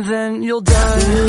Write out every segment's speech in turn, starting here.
and then you'll die.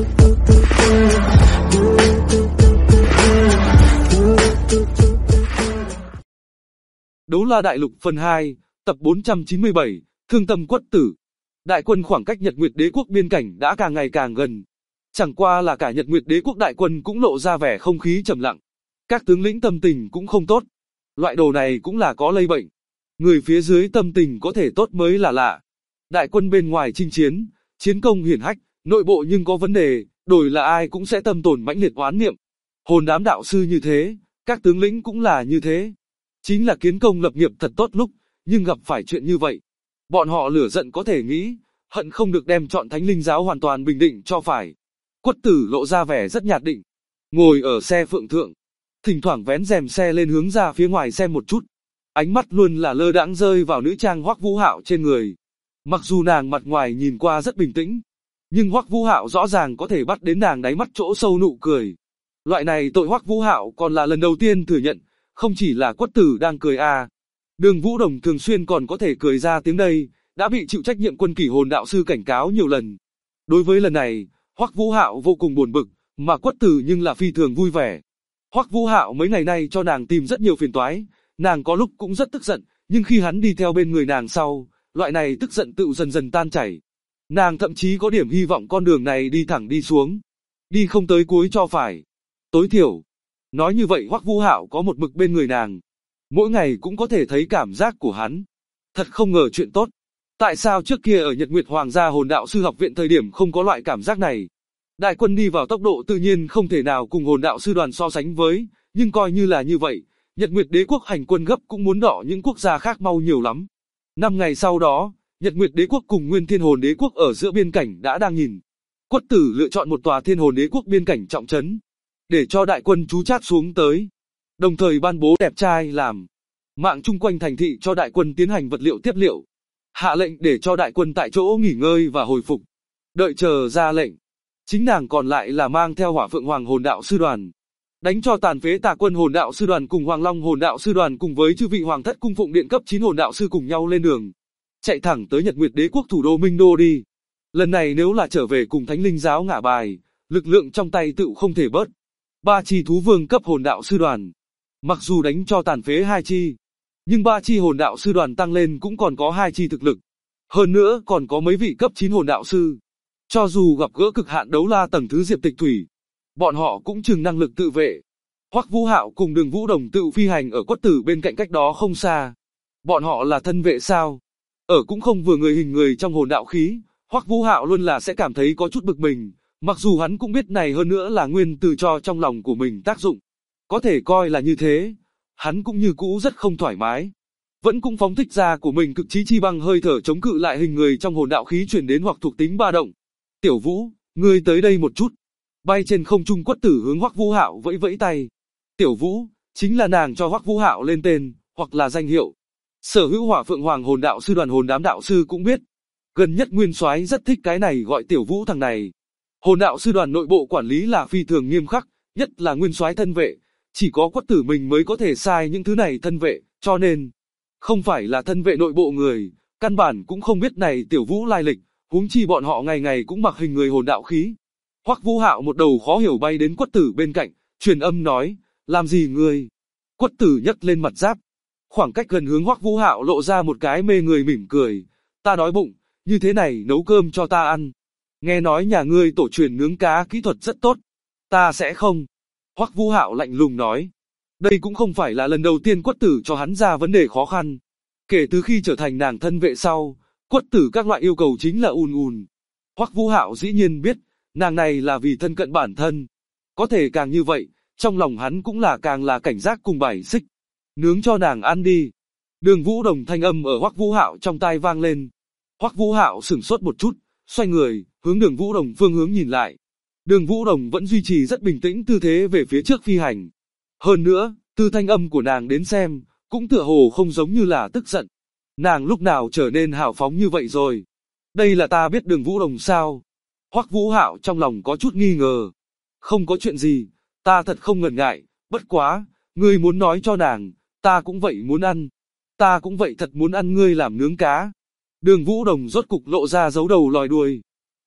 Đấu La Đại Lục phần 2, tập 497, Thương Tâm Quất Tử. Đại quân khoảng cách Nhật Nguyệt Đế quốc biên cảnh đã càng ngày càng gần. Chẳng qua là cả Nhật Nguyệt Đế quốc đại quân cũng lộ ra vẻ không khí trầm lặng. Các tướng lĩnh tâm tình cũng không tốt. Loại đồ này cũng là có lây bệnh. Người phía dưới tâm tình có thể tốt mới là lạ. Đại quân bên ngoài chinh chiến, chiến công hiển hách, nội bộ nhưng có vấn đề, đổi là ai cũng sẽ tâm tồn mãnh liệt oán niệm. Hồn đám đạo sư như thế, các tướng lĩnh cũng là như thế. Chính là kiến công lập nghiệp thật tốt lúc, nhưng gặp phải chuyện như vậy. Bọn họ lửa giận có thể nghĩ, hận không được đem chọn Thánh Linh giáo hoàn toàn bình định cho phải. Quất Tử lộ ra vẻ rất nhạt định, ngồi ở xe phượng thượng, thỉnh thoảng vén rèm xe lên hướng ra phía ngoài xem một chút. Ánh mắt luôn là lơ đãng rơi vào nữ trang Hoắc Vũ Hạo trên người. Mặc dù nàng mặt ngoài nhìn qua rất bình tĩnh, nhưng Hoắc Vũ Hạo rõ ràng có thể bắt đến nàng đáy mắt chỗ sâu nụ cười. Loại này tội Hoắc Vũ Hạo còn là lần đầu tiên thừa nhận, không chỉ là Quất Tử đang cười à. Đường Vũ Đồng thường xuyên còn có thể cười ra tiếng đây, đã bị chịu trách nhiệm quân kỷ hồn đạo sư cảnh cáo nhiều lần. Đối với lần này, Hoắc Vũ Hạo vô cùng buồn bực, mà Quất Tử nhưng là phi thường vui vẻ. Hoắc Vũ Hạo mấy ngày nay cho nàng tìm rất nhiều phiền toái, nàng có lúc cũng rất tức giận, nhưng khi hắn đi theo bên người nàng sau, loại này tức giận tự dần dần tan chảy. Nàng thậm chí có điểm hy vọng con đường này đi thẳng đi xuống, đi không tới cuối cho phải. Tối thiểu, nói như vậy Hoắc Vũ Hạo có một mực bên người nàng, mỗi ngày cũng có thể thấy cảm giác của hắn. Thật không ngờ chuyện tốt. Tại sao trước kia ở Nhật Nguyệt Hoàng gia Hồn Đạo sư học viện thời điểm không có loại cảm giác này? Đại quân đi vào tốc độ tự nhiên không thể nào cùng Hồn Đạo sư đoàn so sánh với, nhưng coi như là như vậy, Nhật Nguyệt Đế quốc hành quân gấp cũng muốn đọ những quốc gia khác mau nhiều lắm. 5 ngày sau đó, Nhật Nguyệt Đế quốc cùng Nguyên Thiên Hồn Đế quốc ở giữa biên cảnh đã đang nhìn. Quất Tử lựa chọn một tòa Thiên Hồn Đế quốc biên cảnh trọng trấn, để cho đại quân trú chát xuống tới. Đồng thời ban bố đẹp trai làm mạng chung quanh thành thị cho đại quân tiến hành vật liệu tiếp liệu. Hạ lệnh để cho đại quân tại chỗ nghỉ ngơi và hồi phục. Đợi chờ ra lệnh. Chính nàng còn lại là mang theo Hỏa Phượng Hoàng Hồn Đạo sư đoàn, đánh cho tàn phế Tà Quân Hồn Đạo sư đoàn cùng Hoàng Long Hồn Đạo sư đoàn cùng với chư vị Hoàng Thất cung phụng điện cấp 9 Hồn Đạo sư cùng nhau lên đường, chạy thẳng tới Nhật Nguyệt Đế quốc thủ đô Minh Đô đi. Lần này nếu là trở về cùng Thánh Linh giáo ngả bài, lực lượng trong tay tự không thể bớt. 3 chi thú vương cấp Hồn Đạo sư đoàn, mặc dù đánh cho tàn phế 2 chi, nhưng 3 chi Hồn Đạo sư đoàn tăng lên cũng còn có 2 chi thực lực. Hơn nữa còn có mấy vị cấp 9 Hồn Đạo sư. Cho dù gặp gỡ cực hạn đấu la tầng thứ Diệp Tịch Thủy, bọn họ cũng chừng năng lực tự vệ. Hoắc Vũ Hạo cùng Đường Vũ Đồng tự phi hành ở Quất Tử bên cạnh cách đó không xa. Bọn họ là thân vệ sao? Ở cũng không vừa người hình người trong hồn đạo khí, Hoắc Vũ Hạo luôn là sẽ cảm thấy có chút bực mình, mặc dù hắn cũng biết này hơn nữa là nguyên từ cho trong lòng của mình tác dụng. Có thể coi là như thế, hắn cũng như cũ rất không thoải mái. Vẫn cũng phóng thích ra của mình cực chí chi băng hơi thở chống cự lại hình người trong hồn đạo khí truyền đến hoặc thuộc tính ba động. Tiểu Vũ, ngươi tới đây một chút. Bay trên không trung Quất Tử hướng Hoắc Vũ Hạo vẫy vẫy tay. Tiểu Vũ, chính là nàng cho Hoắc Vũ Hạo lên tên, hoặc là danh hiệu. Sở hữu Hỏa Phượng Hoàng Hồn Đạo sư đoàn hồn đám đạo sư cũng biết. Gần nhất Nguyên Soái rất thích cái này gọi Tiểu Vũ thằng này. Hồn đạo sư đoàn nội bộ quản lý là phi thường nghiêm khắc, nhất là Nguyên Soái thân vệ. Chỉ có Quất Tử mình mới có thể sai những thứ này thân vệ, cho nên không phải là thân vệ nội bộ người, căn bản cũng không biết này Tiểu Vũ lai lịch, huống chi bọn họ ngày ngày cũng mặc hình người hồn đạo khí. Hoắc Vũ Hạo một đầu khó hiểu bay đến Quất Tử bên cạnh, truyền âm nói, làm gì ngươi? Quất Tử nhấc lên mặt giáp, khoảng cách gần hướng Hoắc Vũ Hạo lộ ra một cái mê người mỉm cười, ta đói bụng, như thế này nấu cơm cho ta ăn. Nghe nói nhà ngươi tổ truyền nướng cá kỹ thuật rất tốt, ta sẽ không. Hoắc Vũ Hạo lạnh lùng nói, đây cũng không phải là lần đầu tiên Quất Tử cho hắn ra vấn đề khó khăn. Kể từ khi trở thành nàng thân vệ sau, Quất Tử các loại yêu cầu chính là ùn. Hoắc Vũ Hạo dĩ nhiên biết, nàng này là vì thân cận bản thân. Có thể càng như vậy, trong lòng hắn cũng là càng là cảnh giác cùng bài xích. Nướng cho nàng ăn đi. Đường Vũ Đồng thanh âm ở Hoắc Vũ Hạo trong tai vang lên. Hoắc Vũ Hạo sửng sốt một chút, xoay người, hướng Đường Vũ Đồng phương hướng nhìn lại. Đường Vũ Đồng vẫn duy trì rất bình tĩnh tư thế về phía trước phi hành. Hơn nữa, từ thanh âm của nàng đến xem, cũng tựa hồ không giống như là tức giận. Nàng lúc nào trở nên hào phóng như vậy rồi? Đây là ta biết Đường Vũ Đồng sao? Hoắc Vũ Hạo trong lòng có chút nghi ngờ. Không có chuyện gì, ta thật không ngần ngại, bất quá, ngươi muốn nói cho nàng, ta cũng vậy muốn ăn. Ta cũng vậy thật muốn ăn ngươi làm nướng cá. Đường Vũ Đồng rốt cục lộ ra dấu đầu lòi đuôi.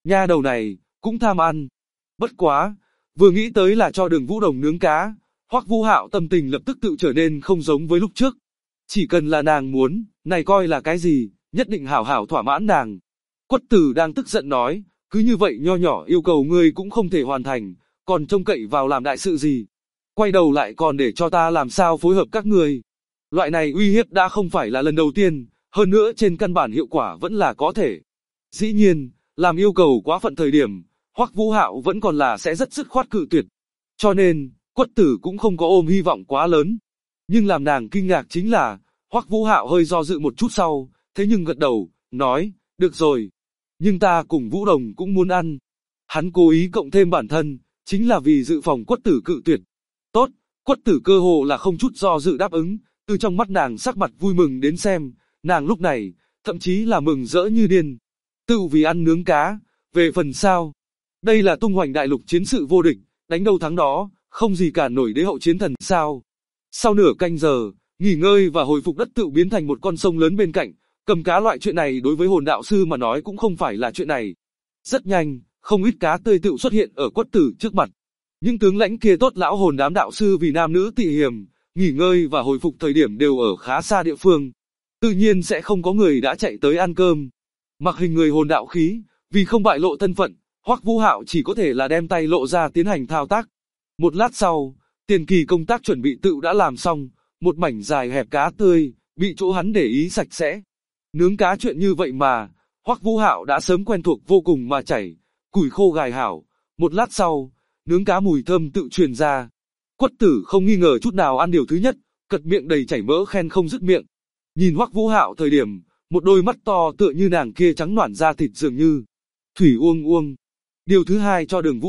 Nha đầu này, cũng tham ăn. Bất quá, vừa nghĩ tới là cho Đường Vũ Đồng nướng cá, Hoắc Vũ Hạo tâm tình lập tức tự trở nên không giống với lúc trước. Chỉ cần là nàng muốn, này coi là cái gì, nhất định hảo hảo thỏa mãn nàng. Quất Tử đang tức giận nói, cứ như vậy nho nhỏ yêu cầu ngươi cũng không thể hoàn thành, còn trông cậy vào làm đại sự gì. Quay đầu lại còn để cho ta làm sao phối hợp các ngươi. Loại này uy hiếp đã không phải là lần đầu tiên, hơn nữa trên căn bản hiệu quả vẫn là có thể. Dĩ nhiên, làm yêu cầu quá phận thời điểm, Hoắc Vũ Hạo vẫn còn là sẽ rất dứt khoát cự tuyệt. Cho nên, Quất Tử cũng không có ôm hy vọng quá lớn. Nhưng làm nàng kinh ngạc chính là, Hoắc Vũ Hạo hơi do dự một chút sau, thế nhưng gật đầu, nói, được rồi. Nhưng ta cùng Vũ Đồng cũng muốn ăn. Hắn cố ý cộng thêm bản thân, chính là vì dự phòng Quất Tử cự tuyệt. Tốt, Quất Tử cơ hồ là không chút do dự đáp ứng, từ trong mắt nàng sắc mặt vui mừng đến xem, nàng lúc này, thậm chí là mừng rỡ như điên. Tự vì ăn nướng cá, về phần sao? Đây là tung hoành đại lục chiến sự vô địch, đánh đâu thắng đó, không gì cản nổi đế hậu chiến thần sao. Sau nửa canh giờ, nghỉ ngơi và hồi phục đất tự biến thành một con sông lớn bên cạnh, cầm cá loại chuyện này đối với hồn đạo sư mà nói cũng không phải là chuyện này. Rất nhanh, không ít cá tươi tự xuất hiện ở Quất Tử trước mặt. Những tướng lãnh kia tốt lão hồn đám đạo sư vì nam nữ tị hiềm, nghỉ ngơi và hồi phục thời điểm đều ở khá xa địa phương. Tự nhiên sẽ không có người đã chạy tới ăn cơm. Mặc hình người hồn đạo khí, vì không bại lộ thân phận, Hoắc Vũ Hạo chỉ có thể là đem tay lộ ra tiến hành thao tác. Một lát sau, tiền kỳ công tác chuẩn bị tự đã làm xong, một mảnh dài hẹp cá tươi, bị chỗ hắn để ý sạch sẽ. Nướng cá chuyện như vậy mà, Hoắc Vũ Hạo đã sớm quen thuộc vô cùng mà chảy, củi khô gài hảo. Một lát sau, nướng cá mùi thơm tự truyền ra. Quất Tử không nghi ngờ chút nào ăn điều thứ nhất, cật miệng đầy chảy mỡ khen không dứt miệng. Nhìn Hoắc Vũ Hạo thời điểm, một đôi mắt to tựa như nàng kia trắng nõn da thịt dường như. Thủy uông uông. Điều thứ hai cho Đường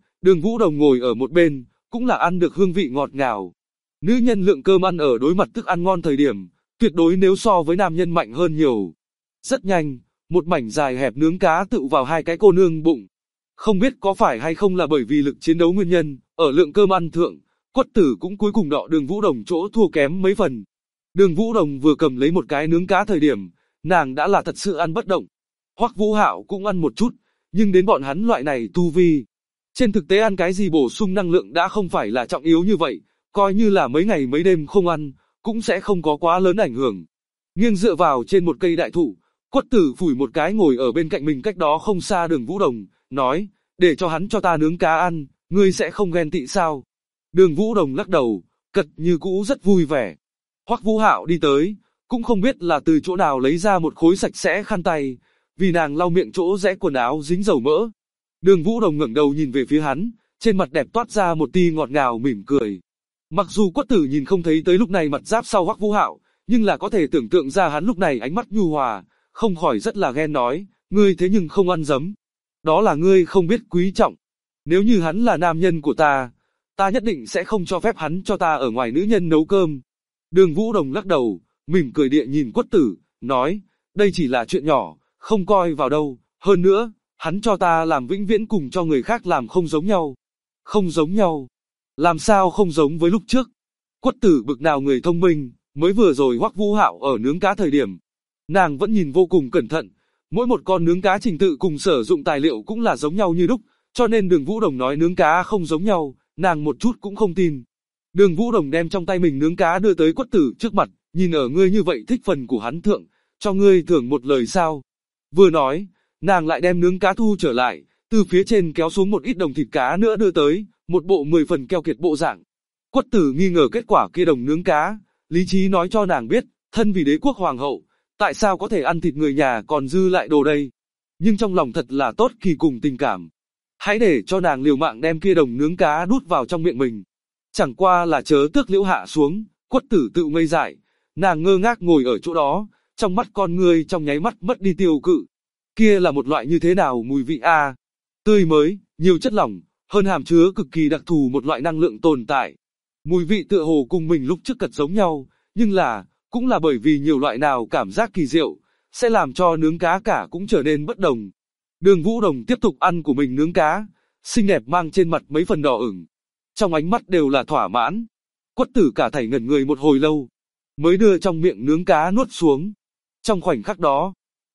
Vũ Đồng ngồi ở một bên, cũng là ăn được hương vị ngọt ngào. Nữ nhân lượng cơm ăn ở đối mặt thức ăn ngon thời điểm, tuyệt đối nếu so với nam nhân mạnh hơn nhiều. Rất nhanh, một mảnh dài hẹp nướng cá tự vào hai cái cô nương bụng. Không biết có phải hay không là bởi vì lực chiến đấu nguyên nhân, ở lượng cơm ăn thượng, Quất Tử cũng cuối cùng đọ Đường Vũ Đồng chỗ thua kém mấy phần. Đường Vũ Đồng vừa cầm lấy một cái nướng cá thời điểm, nàng đã là thật sự ăn bất động. Hoắc Vũ Hạo cũng ăn một chút, nhưng đến bọn hắn loại này tu vi. Trên thực tế ăn cái gì bổ sung năng lượng đã không phải là trọng yếu như vậy, coi như là mấy ngày mấy đêm không ăn, cũng sẽ không có quá lớn ảnh hưởng. Nghiêng dựa vào trên một cây đại thụ, Quất Tử phủi một cái ngồi ở bên cạnh mình cách đó không xa Đường Vũ Đồng, nói, để cho hắn cho ta nướng cá ăn, ngươi sẽ không ghen tị sao? Đường Vũ Đồng lắc đầu, cật như cũ rất vui vẻ. Hoắc Vũ Hạo đi tới, cũng không biết là từ chỗ nào lấy ra một khối sạch sẽ khăn tay, vì nàng lau miệng chỗ rẽ quần áo dính dầu mỡ. Đường Vũ Đồng ngẩng đầu nhìn về phía hắn, trên mặt đẹp toát ra một tia ngọt ngào mỉm cười. Mặc dù Quất Tử nhìn không thấy tới lúc này mặt giáp sau Hoắc Vũ Hạo, nhưng là có thể tưởng tượng ra hắn lúc này ánh mắt nhu hòa, không khỏi rất là ghen nói, ngươi thế nhưng không ăn giấm. Đó là ngươi không biết quý trọng. Nếu như hắn là nam nhân của ta nhất định sẽ không cho phép hắn cho ta ở ngoài nữ nhân nấu cơm. Đường Vũ Đồng lắc đầu, mỉm cười địa nhìn Quất Tử, nói, đây chỉ là chuyện nhỏ, không coi vào đâu, hơn nữa, hắn cho ta làm vĩnh viễn cùng cho người khác làm không giống nhau. Không giống nhau? Làm sao không giống với lúc trước? Quất Tử bực nào người thông minh, mới vừa rồi Hoắc Vũ Hạo ở nướng cá thời điểm. Nàng vẫn nhìn vô cùng cẩn thận, mỗi một con nướng cá trình tự cùng sử dụng tài liệu cũng là giống nhau như đúc, cho nên Đường Vũ Đồng nói nướng cá không giống nhau, nàng một chút cũng không tin. Đường Vũ Đồng đem trong tay mình nướng cá đưa tới Quất Tử trước mặt, nhìn ở ngươi như vậy thích phần của hắn thượng, cho ngươi thưởng một lời sao. Vừa nói, nàng lại đem nướng cá thu trở lại, từ phía trên kéo xuống một ít đồng thịt cá nữa đưa tới, một bộ 10 phần keo kiệt bộ dạng. Quất Tử nghi ngờ kết quả kia đồng nướng cá, lý trí nói cho nàng biết, thân vì đế quốc hoàng hậu, tại sao có thể ăn thịt người nhà còn dư lại đồ đây. Nhưng trong lòng thật là tốt kỳ cùng tình cảm. Hãy để cho nàng liều mạng đem kia đồng nướng cá đút vào trong miệng mình. Chẳng qua là chớ tước liễu hạ xuống, Quất Tử tự ngây dại, nàng ngơ ngác ngồi ở chỗ đó, trong mắt con ngươi trong nháy mắt mất đi tiêu cự. Kia là một loại như thế nào mùi vị a? Tươi mới, nhiều chất lỏng, hơn hàm chứa cực kỳ đặc thù một loại năng lượng tồn tại. Mùi vị tựa hồ cùng mình lúc trước cật giống nhau, nhưng là, cũng là bởi vì nhiều loại nào cảm giác kỳ diệu, sẽ làm cho nướng cá cả cũng trở nên bất đồng. Đường Vũ Đồng tiếp tục ăn của mình nướng cá, xinh đẹp mang trên mặt mấy phần đỏ ửng. Trong ánh mắt đều là thỏa mãn. Quất Tử cả thảy ngẩn người một hồi lâu, mới đưa trong miệng nướng cá nuốt xuống. Trong khoảnh khắc đó,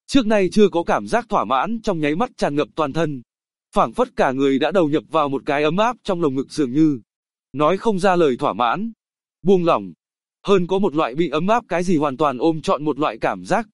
Trước nay chưa có cảm giác thỏa mãn trong nháy mắt tràn ngập toàn thân. Phảng phất cả người đã đầu nhập vào một cái ấm áp trong lồng ngực dường như. Nói không ra lời thỏa mãn. Buông lỏng. Hơn có một loại bị ấm áp cái gì hoàn toàn ôm trọn một loại cảm giác.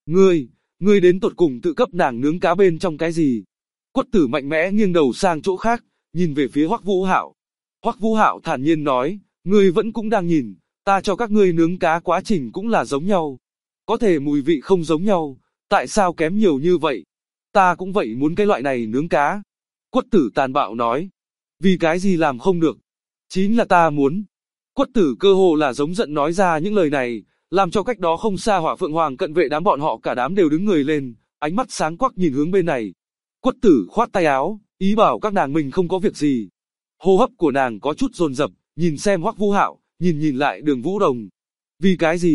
Ngươi đến tột cùng tự cấp nàng nướng cá bên trong cái gì? Quất tử mạnh mẽ nghiêng đầu sang chỗ khác, nhìn về phía Hoắc Vũ Hạo. Hoắc Vũ Hạo thản nhiên nói, ngươi vẫn cũng đang nhìn, ta cho các ngươi nướng cá quá trình cũng là giống nhau. Có thể mùi vị không giống nhau, tại sao kém nhiều như vậy? Ta cũng vậy muốn cái loại này nướng cá. Quất tử tàn bạo nói, vì cái gì làm không được? Chính là ta muốn. Quất tử cơ hồ là giống giận nói ra những lời này, làm cho cách đó không xa Hỏa Phượng Hoàng cận vệ đám bọn họ cả đám đều đứng người lên, ánh mắt sáng quắc nhìn hướng bên này. Quất tử khoát tay áo, ý bảo các nàng mình không có việc gì. Hô hấp của nàng có chút dồn dập, nhìn xem Hoắc Vũ Hạo, nhìn lại Đường Vũ Đồng. Vì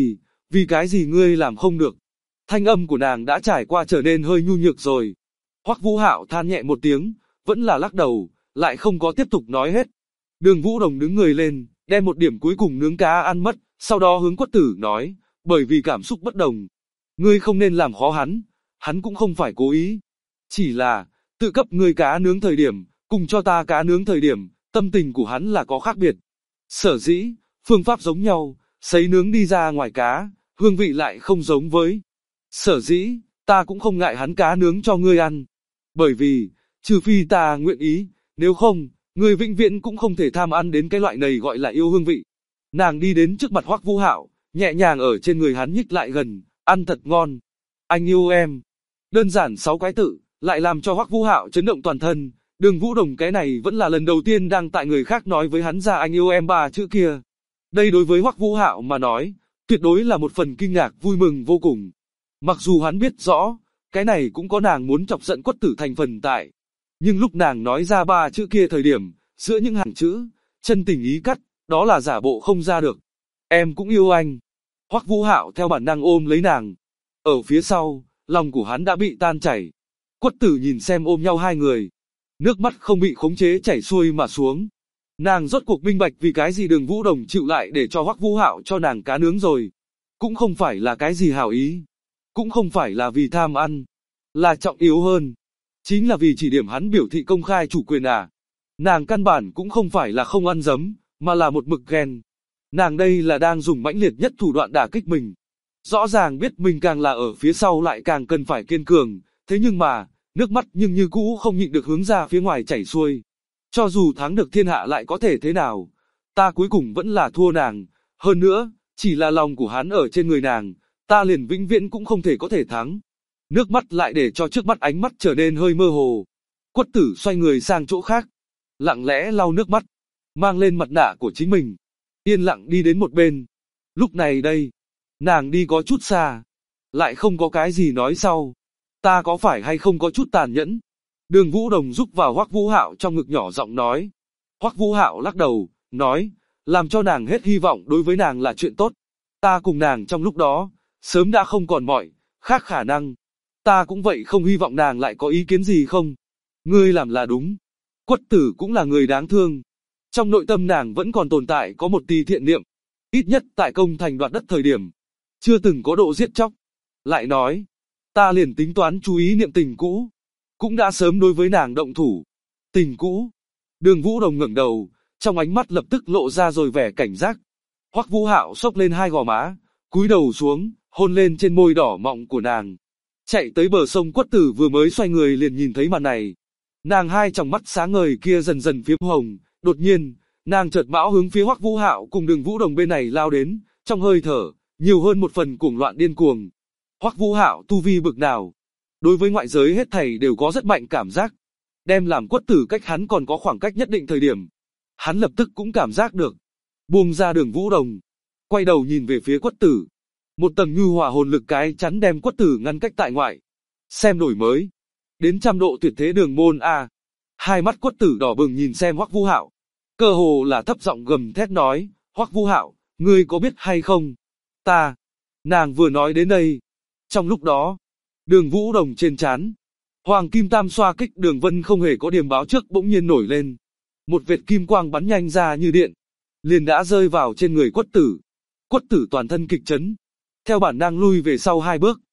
cái gì ngươi làm không được? Thanh âm của nàng đã trải qua trở nên hơi nhu nhược rồi. Hoắc Vũ Hạo than nhẹ một tiếng, vẫn là lắc đầu, lại không có tiếp tục nói hết. Đường Vũ Đồng đứng người lên, đem một điểm cuối cùng nướng cá ăn mất, sau đó hướng Quất tử nói, bởi vì cảm xúc bất đồng. Ngươi không nên làm khó hắn cũng không phải cố ý. Chỉ là, tự cấp ngươi cá nướng thời điểm, cùng cho ta cá nướng thời điểm, tâm tình của hắn là có khác biệt. Sở dĩ, phương pháp giống nhau, sấy nướng đi ra ngoài cá, hương vị lại không giống với. Sở dĩ, ta cũng không ngại hắn cá nướng cho ngươi ăn. Bởi vì, trừ phi ta nguyện ý, nếu không, ngươi vĩnh viễn cũng không thể tham ăn đến cái loại này gọi là yêu hương vị. Nàng đi đến trước mặt Hoắc Vũ Hạo, nhẹ nhàng ở trên người hắn nhích lại gần, ăn thật ngon. Anh yêu em. Đơn giản 6 cái tự, lại làm cho Hoắc Vũ Hạo chấn động toàn thân. Đường Vũ Đồng cái này vẫn là lần đầu tiên đang tại người khác nói với hắn ra anh yêu em 3 chữ kia. Đây đối với Hoắc Vũ Hạo mà nói, tuyệt đối là một phần kinh ngạc vui mừng vô cùng. Mặc dù hắn biết rõ, cái này cũng có nàng muốn chọc giận Quất tử thành phần tại. Nhưng lúc nàng nói ra 3 chữ kia thời điểm, giữa những hàng chữ, chân tình ý cắt, đó là giả bộ không ra được. Em cũng yêu anh. Hoắc Vũ Hạo theo bản năng ôm lấy nàng. Ở phía sau, lòng của hắn đã bị tan chảy. Quất tử nhìn xem ôm nhau hai người. Nước mắt không bị khống chế chảy xuôi mà xuống. Nàng rốt cuộc minh bạch vì cái gì Đường Vũ Đồng chịu lại để cho Hoắc Vũ Hạo cho nàng cá nướng rồi. Cũng không phải là cái gì hảo ý. Cũng không phải là vì tham ăn. Là trọng yếu hơn. Chính là vì chỉ điểm hắn biểu thị công khai chủ quyền à. Nàng căn bản cũng không phải là không ăn dấm, mà là một mực ghen. Nàng đây là đang dùng mãnh liệt nhất thủ đoạn đả kích mình. Rõ ràng biết mình càng là ở phía sau lại càng cần phải kiên cường, thế nhưng mà, nước mắt nhưng như cũ không nhịn được hướng ra phía ngoài chảy xuôi. Cho dù thắng được thiên hạ lại có thể thế nào, ta cuối cùng vẫn là thua nàng, hơn nữa, chỉ là lòng của hắn ở trên người nàng, ta liền vĩnh viễn cũng không thể có thể thắng. Nước mắt lại để cho trước mắt ánh mắt trở nên hơi mơ hồ. Quất tử xoay người sang chỗ khác, lặng lẽ lau nước mắt, mang lên mặt nạ của chính mình, yên lặng đi đến một bên. Lúc này đây, nàng đi có chút xa, lại không có cái gì nói sau. Ta có phải hay không có chút tàn nhẫn? Đường Vũ Đồng giúp vào Hoắc Vũ Hạo trong ngực nhỏ giọng nói. Hoắc Vũ Hạo lắc đầu, nói, làm cho nàng hết hy vọng đối với nàng là chuyện tốt. Ta cùng nàng trong lúc đó, sớm đã không còn mọi khác khả năng. Ta cũng vậy không hy vọng nàng lại có ý kiến gì không. Ngươi làm là đúng. Quất tử cũng là người đáng thương. Trong nội tâm nàng vẫn còn tồn tại có một tí thiện niệm. Ít nhất tại công thành đoạt đất thời điểm. Chưa từng có độ giết chóc. Lại nói, ta liền tính toán chú ý niệm tình cũ. Cũng đã sớm đối với nàng động thủ. Tình cũ. Đường Vũ Đồng ngẩng đầu, trong ánh mắt lập tức lộ ra rồi vẻ cảnh giác. Hoắc Vũ Hạo xốc lên hai gò má, cúi đầu xuống, hôn lên trên môi đỏ mọng của nàng. Chạy tới bờ sông Quất tử vừa mới xoay người liền nhìn thấy màn này. Nàng hai tròng mắt sáng ngời kia dần dần phiếm hồng, đột nhiên, nàng chợt mão hướng phía Hoắc Vũ Hạo cùng Đường Vũ Đồng bên này lao đến, trong hơi thở, nhiều hơn một phần cuồng loạn điên cuồng. Hoắc Vũ Hạo tu vi bực nào, đối với ngoại giới hết thảy đều có rất mạnh cảm giác. Đem làm Quất tử cách hắn còn có khoảng cách nhất định thời điểm. Hắn lập tức cũng cảm giác được. Buông ra Đường Vũ Đồng. Quay đầu nhìn về phía Quất tử. Một tầng ngư hỏa hồn lực cái chắn đem Quất tử ngăn cách tại ngoại. Xem đổi mới. Đến 100 độ tuyệt thế đường môn A. Hai mắt Quất tử đỏ bừng nhìn xem Hoắc Vũ Hạo. Cơ hồ là thấp giọng gầm thét nói. Hoắc Vũ Hạo, ngươi có biết hay không? Ta. Nàng vừa nói đến đây. Trong lúc đó. Đường Vũ Đồng trên trán. Hoàng kim tam xoa kích đường vân không hề có điểm báo trước bỗng nhiên nổi lên. Một vệt kim quang bắn nhanh ra như điện. Liền đã rơi vào trên người Quất tử. Quất tử toàn thân kịch chấn. Theo bản năng lui về sau hai bước.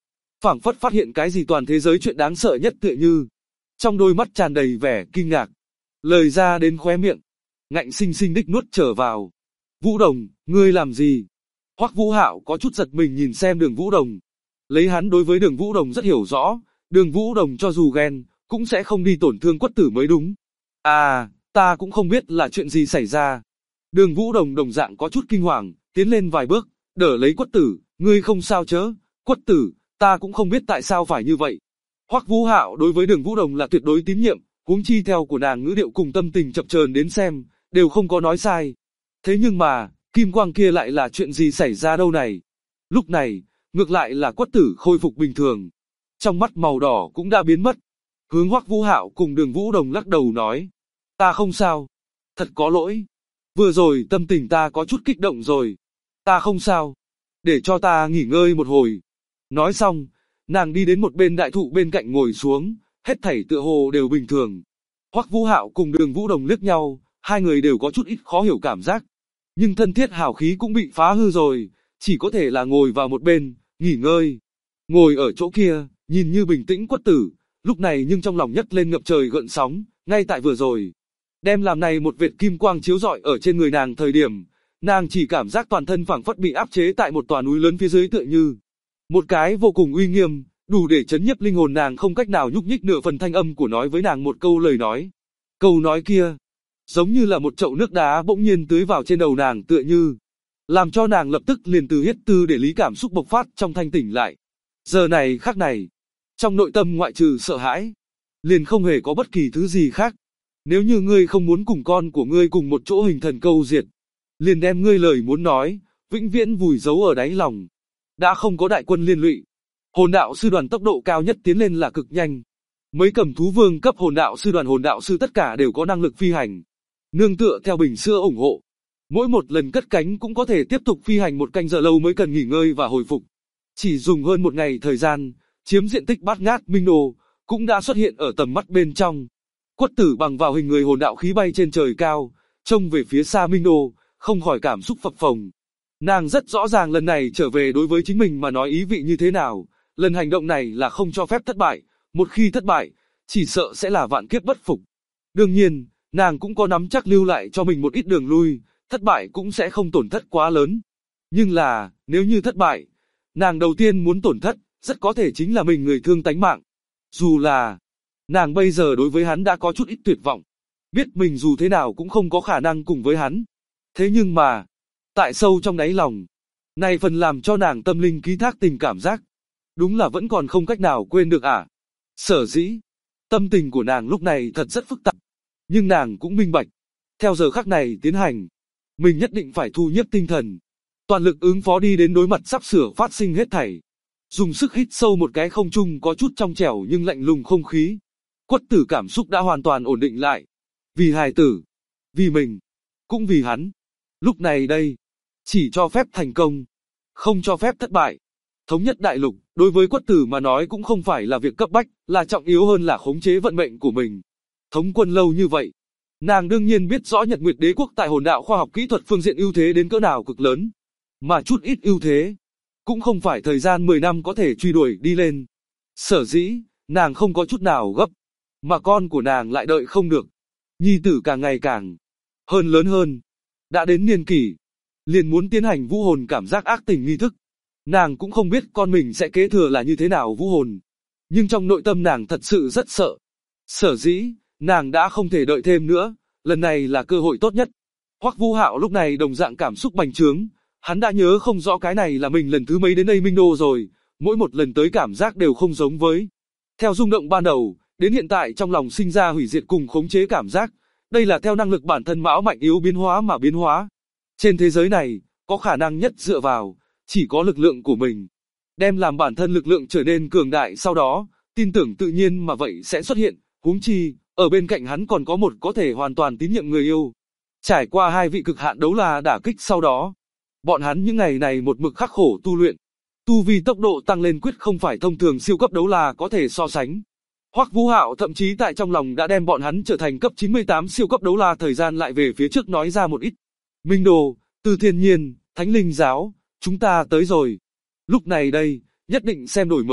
phảng phất phát hiện cái gì toàn thế giới chuyện đáng sợ nhất tựa như. Trong đôi mắt tràn đầy vẻ kinh ngạc. Lời ra đến khóe miệng, ngạnh sinh sinh đích nuốt trở vào. Vũ Đồng, ngươi làm gì? Hoắc Vũ Hạo có chút giật mình nhìn xem Đường Vũ Đồng. Lấy hắn đối với Đường Vũ Đồng rất hiểu rõ, Đường Vũ Đồng cho dù ghen, cũng sẽ không đi tổn thương Quất Tử mới đúng. À, ta cũng không biết là chuyện gì xảy ra. Đường Vũ Đồng đồng dạng có chút kinh hoàng, tiến lên vài bước, đỡ lấy Quất Tử, ngươi không sao chớ? Quất Tử, ta cũng không biết tại sao phải như vậy. Hoắc Vũ Hạo đối với Đường Vũ Đồng là tuyệt đối tín nhiệm, huống chi theo của nàng ngữ điệu cùng tâm tình chập chờn đến xem, đều không có nói sai. Thế nhưng mà, kim quang kia lại là chuyện gì xảy ra đâu này? Lúc này, ngược lại là Quất Tử khôi phục bình thường. Trong mắt màu đỏ cũng đã biến mất. Hướng Hoắc Vũ Hạo cùng Đường Vũ Đồng lắc đầu nói. Ta không sao. Thật có lỗi. Vừa rồi tâm tình ta có chút kích động rồi. Ta không sao. Để cho ta nghỉ ngơi một hồi. Nói xong, nàng đi đến một bên đại thụ bên cạnh ngồi xuống, hết thảy tựa hồ đều bình thường. Hoắc Vũ Hạo cùng Đường Vũ Đồng liếc nhau, hai người đều có chút ít khó hiểu cảm giác. Nhưng thân thiết hào khí cũng bị phá hư rồi, chỉ có thể là ngồi vào một bên, nghỉ ngơi. Ngồi ở chỗ kia, nhìn như bình tĩnh Quất Tử, lúc này nhưng trong lòng nhấc lên ngập trời gợn sóng, ngay tại vừa rồi. Đem làm này một vệt kim quang chiếu rọi ở trên người nàng thời điểm, nàng chỉ cảm giác toàn thân phảng phất bị áp chế tại một tòa núi lớn phía dưới tựa như. Một cái vô cùng uy nghiêm, đủ để chấn nhiếp linh hồn nàng không cách nào nhúc nhích nửa phần thanh âm của nói với nàng một câu lời nói. Câu nói kia, giống như là một chậu nước đá bỗng nhiên tưới vào trên đầu nàng tựa như, làm cho nàng lập tức liền từ huyết tư để lý cảm xúc bộc phát trong thanh tỉnh lại. Giờ này khắc này, trong nội tâm ngoại trừ sợ hãi, liền không hề có bất kỳ thứ gì khác. Nếu như ngươi không muốn cùng con của ngươi cùng một chỗ hình thần câu diệt, liền đem ngươi lời muốn nói, vĩnh viễn vùi giấu ở đáy lòng. Đã không có đại quân liên lụy. Hồn đạo sư đoàn tốc độ cao nhất tiến lên là cực nhanh. Mấy cầm thú vương cấp hồn đạo sư đoàn hồn đạo sư tất cả đều có năng lực phi hành. Nương tựa theo bình xưa ủng hộ. Mỗi một lần cất cánh cũng có thể tiếp tục phi hành một canh giờ lâu mới cần nghỉ ngơi và hồi phục. Chỉ dùng hơn một ngày thời gian, chiếm diện tích bát ngát Minh Đô, cũng đã xuất hiện ở tầm mắt bên trong. Quất Tử bằng vào hình người hồn đạo khí bay trên trời cao, trông về phía xa Minh Đô, không khỏi cảm xúc phập phồng. Nàng rất rõ ràng lần này trở về đối với chính mình mà nói ý vị như thế nào, lần hành động này là không cho phép thất bại, một khi thất bại, chỉ sợ sẽ là vạn kiếp bất phục. Đương nhiên, nàng cũng có nắm chắc lưu lại cho mình một ít đường lui, thất bại cũng sẽ không tổn thất quá lớn. Nhưng là, nếu như thất bại, nàng đầu tiên muốn tổn thất, rất có thể chính là mình người thương tánh mạng. Dù là, nàng bây giờ đối với hắn đã có chút ít tuyệt vọng, biết mình dù thế nào cũng không có khả năng cùng với hắn. Thế nhưng mà, tại sâu trong đáy lòng, này phần làm cho nàng tâm linh ký thác tình cảm giác, đúng là vẫn còn không cách nào quên được à. Sở dĩ, tâm tình của nàng lúc này thật rất phức tạp, nhưng nàng cũng minh bạch, theo giờ khắc này tiến hành, mình nhất định phải thu nhiếp tinh thần, toàn lực ứng phó đi đến đối mặt sắp sửa phát sinh hết thảy. Dùng sức hít sâu một cái không trung có chút trong trẻo nhưng lạnh lùng không khí. Quất Tử cảm xúc đã hoàn toàn ổn định lại. Vì hài tử, vì mình, cũng vì hắn. Lúc này đây, chỉ cho phép thành công, không cho phép thất bại. Thống nhất đại lục, đối với Quất Tử mà nói cũng không phải là việc cấp bách, là trọng yếu hơn là khống chế vận mệnh của mình. Thống quân lâu như vậy, nàng đương nhiên biết rõ Nhật Nguyệt Đế quốc tại hồn đạo khoa học kỹ thuật phương diện ưu thế đến cỡ nào cực lớn. Mà chút ít ưu thế, cũng không phải thời gian 10 năm có thể truy đuổi đi lên. Sở dĩ, nàng không có chút nào gấp, mà con của nàng lại đợi không được. Nhi tử càng ngày càng lớn hơn, đã đến niên kỷ, liền muốn tiến hành vũ hồn cảm giác ác tình nghi thức. Nàng cũng không biết con mình sẽ kế thừa là như thế nào vũ hồn, nhưng trong nội tâm nàng thật sự rất sợ. Sở dĩ, nàng đã không thể đợi thêm nữa, lần này là cơ hội tốt nhất. Hoắc Vũ Hạo lúc này đồng dạng cảm xúc bành trướng, hắn đã nhớ không rõ cái này là mình lần thứ mấy đến đây Minh Đô rồi, mỗi một lần tới cảm giác đều không giống với. Theo rung động ban đầu, đến hiện tại trong lòng sinh ra hủy diệt cùng khống chế cảm giác, đây là theo năng lực bản thân mão mạnh yếu biến hóa mà biến hóa. Trên thế giới này, có khả năng nhất dựa vào, chỉ có lực lượng của mình. Đem làm bản thân lực lượng trở nên cường đại sau đó, tin tưởng tự nhiên mà vậy sẽ xuất hiện, huống chi, ở bên cạnh hắn còn có một có thể hoàn toàn tín nhiệm người yêu. Trải qua hai vị cực hạn đấu la đả kích sau đó, bọn hắn những ngày này một mực khắc khổ tu luyện. Tu vi tốc độ tăng lên quyết không phải thông thường siêu cấp đấu la có thể so sánh. Hoắc Vũ Hạo thậm chí tại trong lòng đã đem bọn hắn trở thành cấp 98 siêu cấp đấu la thời gian lại về phía trước nói ra một ít. Minh Đồ, Từ Thiên Nhiên, Thánh Linh Giáo, chúng ta tới rồi. Lúc này đây, nhất định xem đổi mới,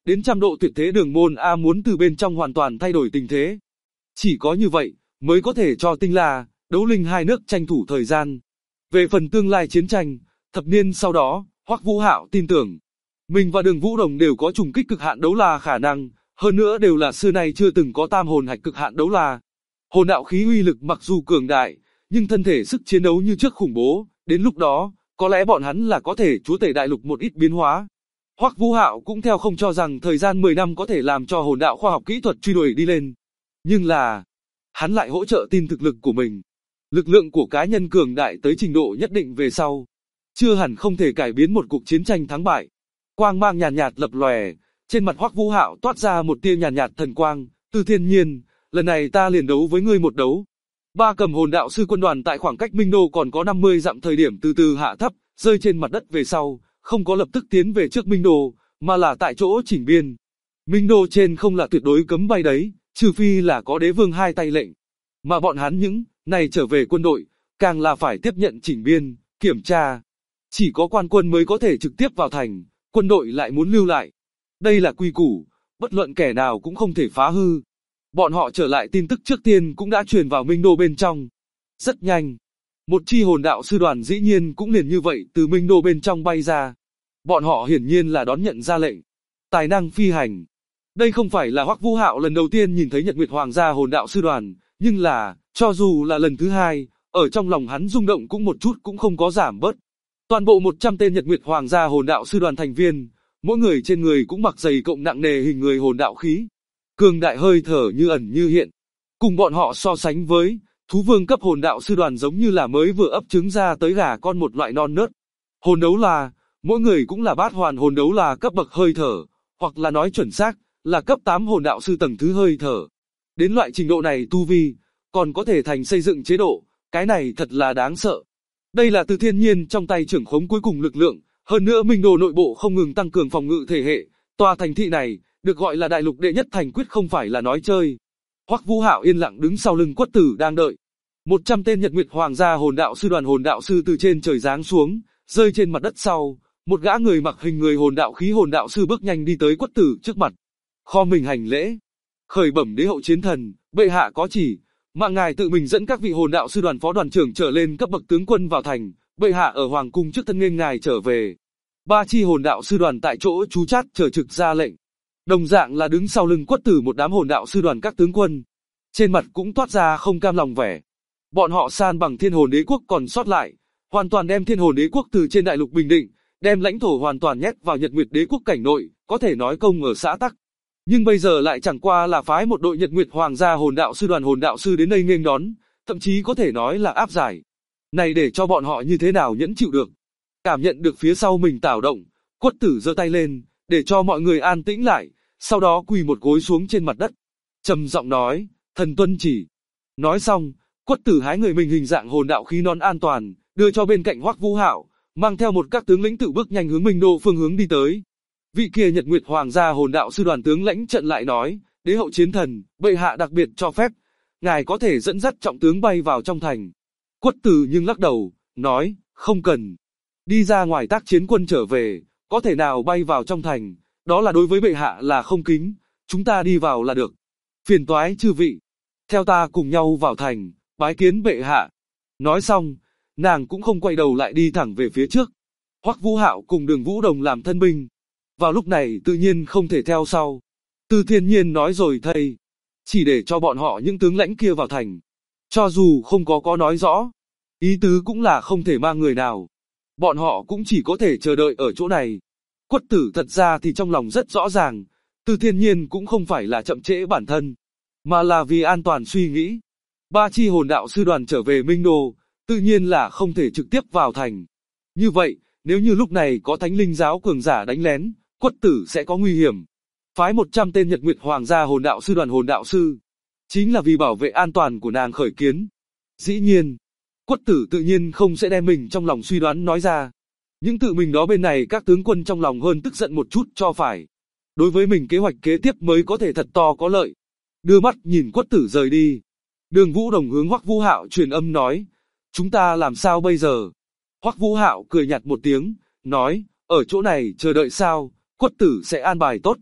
đến trăm độ tuyệt thế đường môn A muốn từ bên trong hoàn toàn thay đổi tình thế. Chỉ có như vậy, mới có thể cho Tinh La, Đấu Linh hai nước tranh thủ thời gian. Về phần tương lai chiến tranh, thập niên sau đó, Hoắc Vũ Hạo tin tưởng, mình và Đường Vũ Đồng đều có trùng kích cực hạn đấu la khả năng, hơn nữa đều là xưa nay chưa từng có tam hồn hạch cực hạn đấu la. Hồn đạo khí uy lực mặc dù cường đại, nhưng thân thể sức chiến đấu như trước khủng bố, đến lúc đó, có lẽ bọn hắn là có thể chúa tể đại lục một ít biến hóa. Hoắc Vũ Hạo cũng theo không cho rằng thời gian 10 năm có thể làm cho hồn đạo khoa học kỹ thuật truy đuổi đi lên. Nhưng là, hắn lại hỗ trợ tin thực lực của mình. Lực lượng của cá nhân cường đại tới trình độ nhất định về sau, chưa hẳn không thể cải biến một cuộc chiến tranh thắng bại. Quang mang nhàn nhạt lập lòe, trên mặt Hoắc Vũ Hạo toát ra một tia nhàn nhạt thần quang, Từ Thiên Nhiên, lần này ta liền đấu với ngươi một đấu. Ba cầm hồn đạo sư quân đoàn tại khoảng cách Minh Đô còn có 50 dặm thời điểm từ từ hạ thấp, rơi trên mặt đất về sau, không có lập tức tiến về trước Minh Đô, mà là tại chỗ chỉnh biên. Minh Đô trên không là tuyệt đối cấm bay đấy, trừ phi là có đế vương hai tay lệnh. Mà bọn hắn những này trở về quân đội, càng là phải tiếp nhận chỉnh biên, kiểm tra. Chỉ có quan quân mới có thể trực tiếp vào thành, quân đội lại muốn lưu lại. Đây là quy củ, bất luận kẻ nào cũng không thể phá hư. Bọn họ trở lại tin tức trước tiên cũng đã truyền vào Minh Đô bên trong. Rất nhanh, một chi hồn đạo sư đoàn dĩ nhiên cũng liền như vậy từ Minh Đô bên trong bay ra. Bọn họ hiển nhiên là đón nhận ra lệnh. Tài năng phi hành. Đây không phải là Hoắc Vũ Hạo lần đầu tiên nhìn thấy Nhật Nguyệt Hoàng gia hồn đạo sư đoàn, nhưng là, cho dù là lần thứ hai, ở trong lòng hắn rung động cũng một chút cũng không có giảm bớt. Toàn bộ 100 tên Nhật Nguyệt Hoàng gia hồn đạo sư đoàn thành viên, mỗi người trên người cũng mặc giày cộng nặng nề hình người hồn đạo khí. Cường đại hơi thở như ẩn như hiện. Cùng bọn họ so sánh với, thú vương cấp hồn đạo sư đoàn giống như là mới vừa ấp trứng ra tới gà con một loại non nớt. Hồn đấu là, mỗi người cũng là bát hoàn hồn đấu là cấp bậc hơi thở, hoặc là nói chuẩn xác, là cấp 8 hồn đạo sư tầng thứ hơi thở. Đến loại trình độ này tu vi, còn có thể thành xây dựng chế độ, cái này thật là đáng sợ. Đây là Từ Thiên Nhiên trong tay trưởng khống cuối cùng lực lượng, hơn nữa Minh Đô nội bộ không ngừng tăng cường phòng ngự thể hệ, tòa thành thị này, được gọi là đại lục đệ nhất thành quyết không phải là nói chơi. Hoắc Vũ Hạo yên lặng đứng sau lưng Quất Tử đang đợi. 100 tên Nhật Nguyệt Hoàng gia hồn đạo sư từ trên trời giáng xuống, rơi trên mặt đất sau, một gã người mặc hình người hồn đạo khí hồn đạo sư bước nhanh đi tới Quất Tử trước mặt, kho mình hành lễ. Khởi bẩm đế hậu chiến thần, bệ hạ có chỉ, mạng ngài tự mình dẫn các vị hồn đạo sư đoàn phó đoàn trưởng trở lên cấp bậc tướng quân vào thành, bệ hạ ở hoàng cung trước thân nghênh ngài trở về. Ba chi hồn đạo sư đoàn tại chỗ trú chát chờ trực ra lệnh. Đồng dạng là đứng sau lưng Quất Tử một đám hồn đạo sư đoàn các tướng quân, trên mặt cũng toát ra không cam lòng vẻ. Bọn họ san bằng thiên hồn đế quốc còn sót lại, hoàn toàn đem thiên hồn đế quốc từ trên đại lục bình định, đem lãnh thổ hoàn toàn nhét vào Nhật Nguyệt đế quốc cảnh nội, có thể nói công ở xã tắc. Nhưng bây giờ lại chẳng qua là phái một đội Nhật Nguyệt Hoàng gia hồn đạo sư đoàn hồn đạo sư đến đây nghênh đón, thậm chí có thể nói là áp giải. Này để cho bọn họ như thế nào nhẫn chịu được. Cảm nhận được phía sau mình tảo động, Quất Tử giơ tay lên, để cho mọi người an tĩnh lại, sau đó quỳ một gối xuống trên mặt đất. Trầm giọng nói, thần tuân chỉ. Nói xong, Quất Tử hái người mình hình dạng hồn đạo khí nón an toàn, đưa cho bên cạnh Hoắc Vũ Hạo, mang theo một các tướng lĩnh tự bước nhanh hướng Minh Đô phương hướng đi tới. Vị kia Nhật Nguyệt Hoàng gia hồn đạo sư đoàn tướng lãnh trận lại nói, đế hậu chiến thần, bệ hạ đặc biệt cho phép, ngài có thể dẫn dắt trọng tướng bay vào trong thành. Quất Tử nhưng lắc đầu, nói, không cần. Đi ra ngoài tác chiến quân trở về, có thể nào bay vào trong thành, đó là đối với bệ hạ là không kính, chúng ta đi vào là được. Phiền toái chư vị, theo ta cùng nhau vào thành, bái kiến bệ hạ. Nói xong, nàng cũng không quay đầu lại đi thẳng về phía trước. Hoắc Vũ Hạo cùng Đường Vũ Đồng làm thân binh. Vào lúc này tự nhiên không thể theo sau. Từ Thiên Nhiên nói rồi thầy, chỉ để cho bọn họ những tướng lãnh kia vào thành. Cho dù không có nói rõ, ý tứ cũng là không thể mang người nào. Bọn họ cũng chỉ có thể chờ đợi ở chỗ này. Quất Tử thật ra thì trong lòng rất rõ ràng, Từ Thiên Nhiên cũng không phải là chậm trễ bản thân, mà là vì an toàn suy nghĩ. Ba chi hồn đạo sư đoàn trở về Minh Đô, tự nhiên là không thể trực tiếp vào thành. Như vậy, nếu như lúc này có Thánh Linh giáo cường giả đánh lén, Quất Tử sẽ có nguy hiểm. Phái 100 tên Nhật Nguyệt Hoàng gia hồn đạo sư đoàn hồn đạo sư, chính là vì bảo vệ an toàn của nàng khởi kiến. Dĩ nhiên, Quất Tử tự nhiên không sẽ đem mình trong lòng suy đoán nói ra. Những tự mình đó bên này các tướng quân trong lòng hơn tức giận một chút cho phải. Đối với mình kế hoạch kế tiếp mới có thể thật to có lợi. Đưa mắt nhìn Quất Tử rời đi. Đường Vũ Đồng hướng Hoắc Vũ Hạo truyền âm nói, chúng ta làm sao bây giờ? Hoắc Vũ Hạo cười nhạt một tiếng, nói, ở chỗ này chờ đợi sao, Quất Tử sẽ an bài tốt.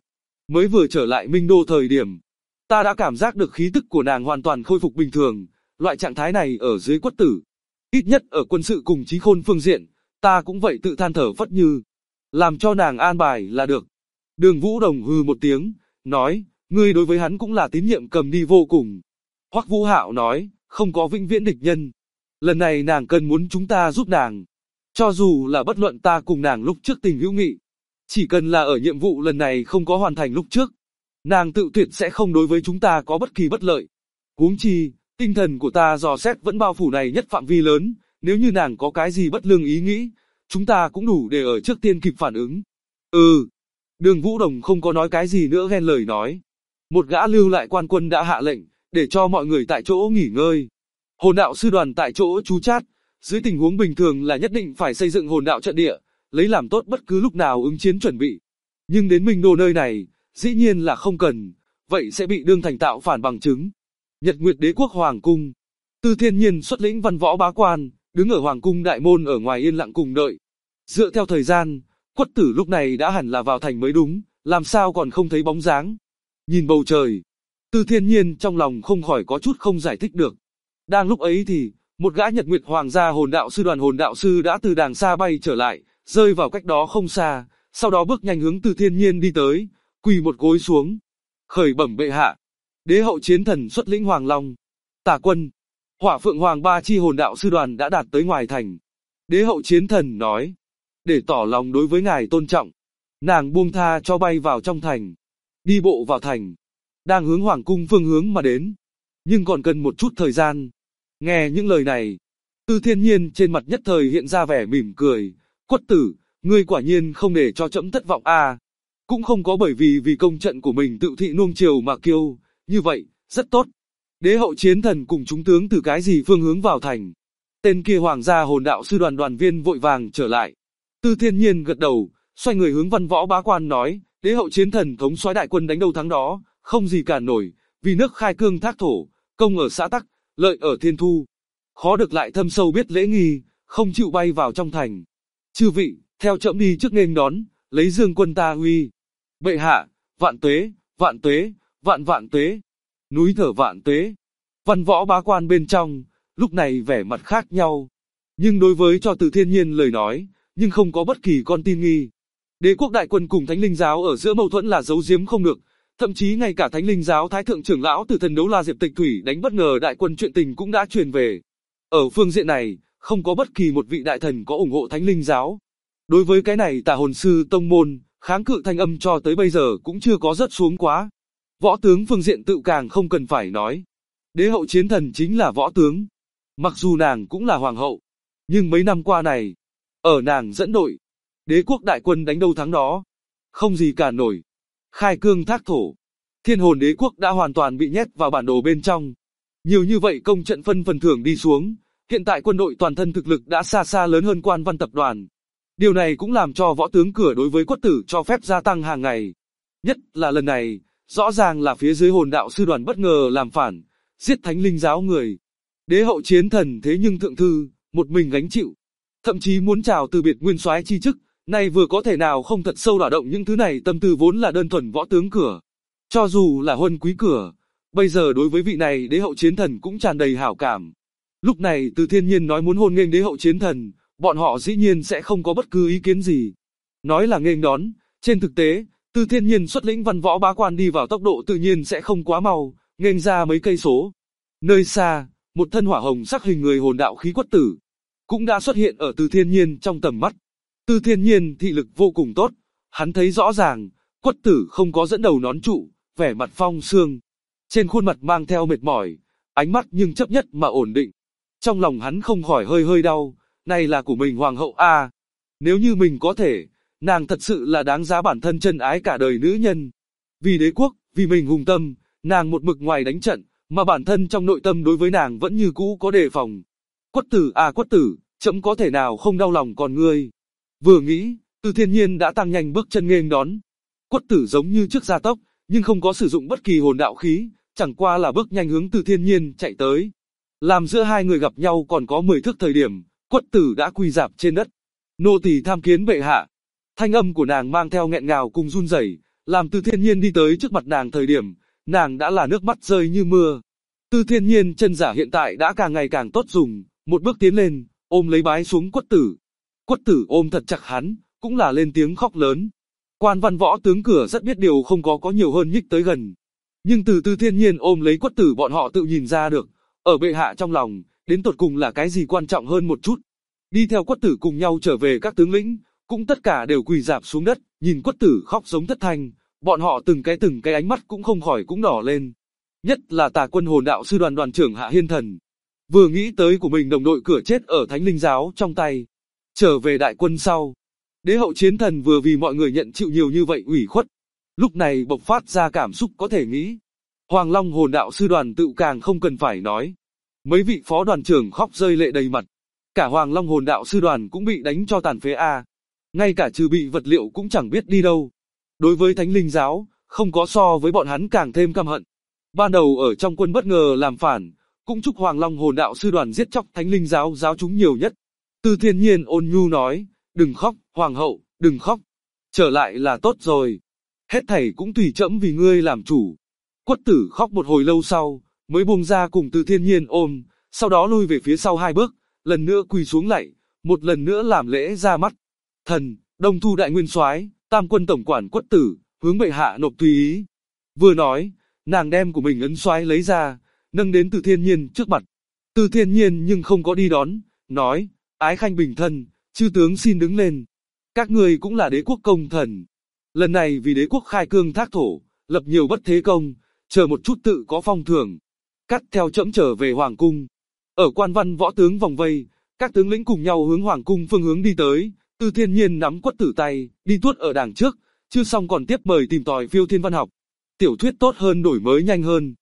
Mới vừa trở lại Minh Đô thời điểm, ta đã cảm giác được khí tức của nàng hoàn toàn khôi phục bình thường, loại trạng thái này ở dưới Quất Tử. Ít nhất ở quân sự cùng trí khôn phương diện, ta cũng vậy tự than thở phất như. Làm cho nàng an bài là được. Đường Vũ Đồng hừ một tiếng, nói, ngươi đối với hắn cũng là tín nhiệm cầm đi vô cùng. Hoắc Vũ Hạo nói, không có vĩnh viễn địch nhân. Lần này nàng cần muốn chúng ta giúp nàng. Cho dù là bất luận ta cùng nàng lúc trước tình hữu nghị, chỉ cần là ở nhiệm vụ lần này không có hoàn thành lúc trước, nàng tự tuyệt sẽ không đối với chúng ta có bất kỳ bất lợi. Huống chi, tinh thần của ta dò xét vẫn bao phủ này nhất phạm vi lớn, nếu như nàng có cái gì bất lương ý nghĩ, chúng ta cũng đủ để ở trước tiên kịp phản ứng. Đường Vũ Đồng không có nói cái gì nữa ghen lời nói. Một gã lưu lại quan quân đã hạ lệnh, để cho mọi người tại chỗ nghỉ ngơi. Hồn đạo sư đoàn tại chỗ trú chát, dưới tình huống bình thường là nhất định phải xây dựng hồn đạo trận địa, lấy làm tốt bất cứ lúc nào ứng chiến chuẩn bị. Nhưng đến Minh Đô nơi này, dĩ nhiên là không cần, vậy sẽ bị đương thành tạo phản bằng chứng. Nhật Nguyệt Đế quốc Hoàng cung, Tư Thiên Nhiên xuất lĩnh văn võ bá quan, đứng ở Hoàng cung đại môn ở ngoài yên lặng cùng đợi. Dựa theo thời gian, Quất Tử lúc này đã hẳn là vào thành mới đúng, làm sao còn không thấy bóng dáng. Nhìn bầu trời, Tư Thiên Nhiên trong lòng không khỏi có chút không giải thích được. Đang lúc ấy thì, một gã Nhật Nguyệt Hoàng gia hồn đạo sư đoàn hồn đạo sư đã từ đàng xa bay trở lại, rơi vào cách đó không xa, sau đó bước nhanh hướng Tư Thiên Nhiên đi tới, quỳ một gối xuống. Khởi bẩm bệ hạ, Đế hậu chiến thần xuất lĩnh Hoàng Long, Tả quân, Hỏa Phượng Hoàng ba chi hồn đạo sư đoàn đã đạt tới ngoài thành. Đế hậu chiến thần nói, để tỏ lòng đối với ngài tôn trọng, nàng buông tha cho bay vào trong thành, đi bộ vào thành, đang hướng Hoàng cung phương hướng mà đến, nhưng còn cần một chút thời gian. Nghe những lời này, Tư Thiên Nhiên trên mặt nhất thời hiện ra vẻ mỉm cười, Quất Tử, ngươi quả nhiên không để cho trẫm thất vọng a. Cũng không có bởi vì công trận của mình tự thị nuông chiều mà kiêu, như vậy, rất tốt. Đế hậu chiến thần cùng chúng tướng từ cái gì phương hướng vào thành. Tên kia hoàng gia hồn đạo sư đoàn đoàn viên vội vàng trở lại. Tư Thiên Nhiên gật đầu, xoay người hướng văn võ bá quan nói, đế hậu chiến thần thống soái đại quân đánh đâu thắng đó, không gì cản nổi, vì nước khai cương thác thổ, công ở xã Tắc, lợi ở thiên thu. Khó được lại thâm sâu biết lễ nghi, không chịu bay vào trong thành. Chư vị, theo trẫm đi trước nghênh đón, lấy dương quân ta uy. Bệ hạ, vạn tuế, vạn tuế, vạn vạn tuế. Núi thở vạn tuế. Văn võ bá quan bên trong, lúc này vẻ mặt khác nhau. Nhưng đối với cho Từ Thiên Nhiên lời nói, nhưng không có bất kỳ con tin nghi. Đế quốc đại quân cùng Thánh Linh giáo ở giữa mâu thuẫn là giấu giếm không được, thậm chí ngay cả Thánh Linh giáo thái thượng trưởng lão Tử Thần Đấu La Diệp Tịch Thủy đánh bất ngờ đại quân chuyện tình cũng đã truyền về. Ở phương diện này, không có bất kỳ một vị đại thần có ủng hộ Thánh Linh giáo. Đối với cái này Tà Hồn sư tông môn, kháng cự thanh âm cho tới bây giờ cũng chưa có rớt xuống quá. Võ tướng phương diện tự càng không cần phải nói. Đế hậu chiến thần chính là võ tướng. Mặc dù nàng cũng là hoàng hậu, nhưng mấy năm qua này, ở nàng dẫn đội, đế quốc đại quân đánh đâu thắng đó, không gì cản nổi. Khai cương thác thổ, Thiên Hồn Đế quốc đã hoàn toàn bị nhét vào bản đồ bên trong. Nhiều như vậy công trận phân phần thưởng đi xuống, hiện tại quân đội toàn thân thực lực đã xa xa lớn hơn Quan Văn tập đoàn. Điều này cũng làm cho võ tướng cửa đối với Quất Tử cho phép gia tăng hàng ngày. Nhất là lần này, rõ ràng là phía dưới hồn đạo sư đoàn bất ngờ làm phản, giết Thánh Linh giáo người. Đế hậu chiến thần thế nhưng thượng thư, một mình gánh chịu. Thậm chí muốn chào từ biệt nguyên soái chi chức, nay vừa có thể nào không thật sâu đả động những thứ này tâm tư vốn là đơn thuần võ tướng cửa. Cho dù là huân quý cửa, bây giờ đối với vị này đế hậu chiến thần cũng tràn đầy hảo cảm. Lúc này Từ Thiên Nhiên nói muốn hôn nghênh đế hậu chiến thần, bọn họ dĩ nhiên sẽ không có bất cứ ý kiến gì. Nói là nghênh đón, trên thực tế, Từ Thiên Nhiên xuất lĩnh văn võ bá quan đi vào tốc độ tự nhiên sẽ không quá mau, nghênh ra mấy cây số. Nơi xa, một thân hỏa hồng sắc hình người hồn đạo khí Quất Tử cũng đã xuất hiện ở Từ Thiên Nhiên trong tầm mắt. Từ Thiên Nhiên thị lực vô cùng tốt, hắn thấy rõ ràng, Quất Tử không có dẫn đầu nón trụ, vẻ mặt phong sương, trên khuôn mặt mang theo mệt mỏi, ánh mắt nhưng chấp nhất mà ổn định. Trong lòng hắn không khỏi hơi hơi đau, này là của mình hoàng hậu a, nếu như mình có thể, nàng thật sự là đáng giá bản thân chân ái cả đời nữ nhân. Vì đế quốc, vì mình hùng tâm, nàng một mực ngoài đánh trận, mà bản thân trong nội tâm đối với nàng vẫn như cũ có đề phòng. Quất Tử à Quất Tử, trẫm có thể nào không đau lòng còn ngươi. Vừa nghĩ, Từ Thiên Nhiên đã tăng nhanh bước chân nghênh đón. Quất Tử giống như trước gia tốc, nhưng không có sử dụng bất kỳ hồn đạo khí, chẳng qua là bước nhanh hướng Từ Thiên Nhiên chạy tới. Làm giữa hai người gặp nhau còn có 10 thước thời điểm, Quất Tử đã quỳ rạp trên đất. Nô tỳ tham kiến bệ hạ. Thanh âm của nàng mang theo nghẹn ngào cùng run rẩy, làm Từ Thiên Nhiên đi tới trước mặt nàng thời điểm, nàng đã là nước mắt rơi như mưa. Từ Thiên Nhiên chân giả hiện tại đã càng ngày càng tốt dùng, một bước tiến lên, ôm lấy bái xuống Quất Tử. Quất Tử ôm thật chặt hắn, cũng là lên tiếng khóc lớn. Quan Văn Võ tướng cửa rất biết điều không có nhiều hơn nhích tới gần. Nhưng từ Từ Thiên Nhiên ôm lấy Quất Tử bọn họ tự nhìn ra được, ở bệ hạ trong lòng, đến tột cùng là cái gì quan trọng hơn một chút. Đi theo Quất Tử cùng nhau trở về các tướng lĩnh, cũng tất cả đều quỳ rạp xuống đất, nhìn Quất Tử khóc giống thất thanh, bọn họ từng cái ánh mắt cũng không khỏi cũng đỏ lên. Nhất là Tà Quân Hồn Đạo Sư đoàn đoàn trưởng Hạ Hiên Thần, vừa nghĩ tới của mình đồng đội cửa chết ở Thánh Linh Giáo trong tay, trở về đại quân sau, Đế Hậu Chiến Thần vừa vì mọi người nhận chịu nhiều như vậy ủy khuất, lúc này bộc phát ra cảm xúc có thể nghĩ. Hoàng Long Hồn Đạo Sư đoàn tự càng không cần phải nói, mấy vị phó đoàn trưởng khóc rơi lệ đầy mặt, cả Hoàng Long Hồn Đạo Sư đoàn cũng bị đánh cho tàn phế a, ngay cả trừ bị vật liệu cũng chẳng biết đi đâu. Đối với Thánh Linh Giáo, không có so với bọn hắn càng thêm căm hận. Ban đầu ở trong quân bất ngờ làm phản, cũng chúc Hoàng Long Hồn Đạo Sư đoàn giết chóc Thánh Linh Giáo giáo chúng nhiều nhất. Từ Thiên Nhiên ôn nhu nói, đừng khóc, Hoàng hậu, đừng khóc, trở lại là tốt rồi. Hết thảy cũng tùy trẫm vì ngươi làm chủ. Quất Tử khóc một hồi lâu sau, mới buông ra cùng Từ Thiên Nhiên ôm, sau đó lui về phía sau 2 bước, lần nữa quỳ xuống lạy, một lần nữa làm lễ ra mắt. Thần, Đông Thu đại nguyên soái, Tam quân tổng quản Quất Tử, hướng bệ hạ nộp tùy ý. Vừa nói, nàng đem của mình ấn soái lấy ra, nâng đến Từ Thiên Nhiên trước mặt. Từ Thiên Nhiên nhưng không có đi đón, nói, ái khanh bình thân, chư tướng xin đứng lên. Các ngươi cũng là đế quốc công thần. Lần này vì đế quốc khai cương thác thổ, lập nhiều bất thế công, chờ một chút tự có phong thưởng. Cắt theo trẫm trở về hoàng cung. Ở Quan Văn Võ tướng vòng vây, các tướng lĩnh cùng nhau hướng hoàng cung phương hướng đi tới. Từ Thiên Nhiên nắm Quất Tử tay, đi tuốt ở đằng trước, chưa xong còn tiếp mời tìm tòi Phiêu Thiên Văn Học. Tiểu thuyết tốt hơn đổi mới nhanh hơn.